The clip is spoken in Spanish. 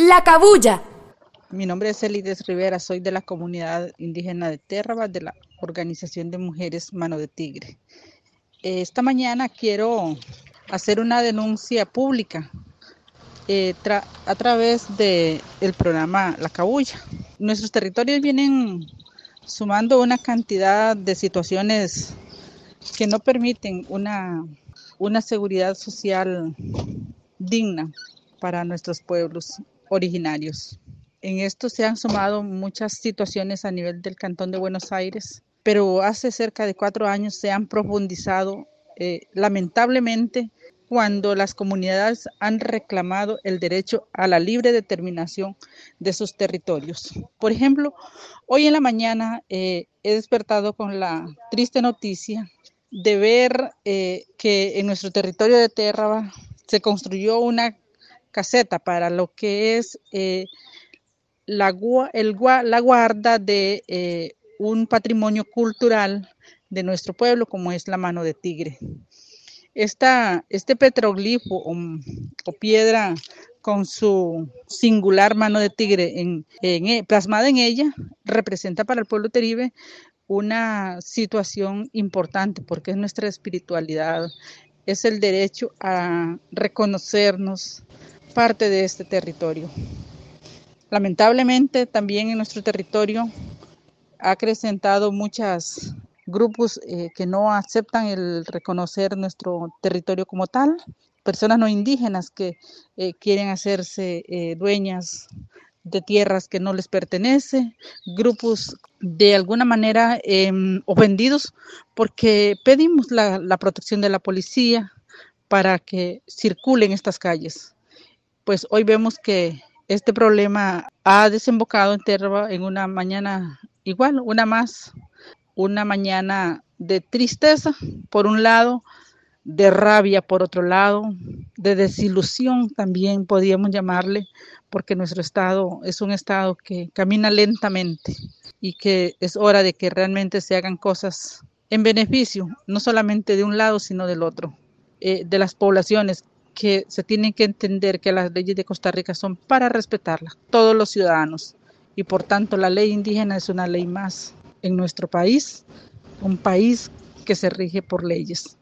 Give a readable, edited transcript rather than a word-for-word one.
La Cabulla. Mi nombre es Elides Rivera, soy de la comunidad indígena de Térraba, de la Organización de Mujeres Mano de Tigre. Esta mañana quiero hacer una denuncia pública a través del programa La Cabulla. Nuestros territorios vienen sumando una cantidad de situaciones que no permiten una seguridad social digna para nuestros pueblos originarios. En esto se han sumado muchas situaciones a nivel del Cantón de Buenos Aires, pero hace cerca de 4 años se han profundizado lamentablemente cuando las comunidades han reclamado el derecho a la libre determinación de sus territorios. Por ejemplo, hoy en la mañana he despertado con la triste noticia de ver que en nuestro territorio de Térraba se construyó una caseta para lo que es la guarda de un patrimonio cultural de nuestro pueblo, como es la mano de tigre. Este petroglifo o piedra con su singular mano de tigre plasmada en ella, representa para el pueblo teribe una situación importante porque es nuestra espiritualidad, es el derecho a reconocernos parte de este territorio. Lamentablemente también en nuestro territorio ha acrecentado muchos grupos que no aceptan el reconocer nuestro territorio como tal, personas no indígenas que quieren hacerse dueñas de tierras que no les pertenece, grupos de alguna manera ofendidos porque pedimos la protección de la policía para que circulen estas calles. Pues hoy vemos que este problema ha desembocado en Térraba en una mañana igual, una mañana de tristeza por un lado, de rabia por otro lado, de desilusión también podríamos llamarle, porque nuestro estado es un estado que camina lentamente y que es hora de que realmente se hagan cosas en beneficio, no solamente de un lado, sino del otro, de las poblaciones, que se tienen que entender que las leyes de Costa Rica son para respetarlas, todos los ciudadanos, y por tanto la ley indígena es una ley más en nuestro país, un país que se rige por leyes.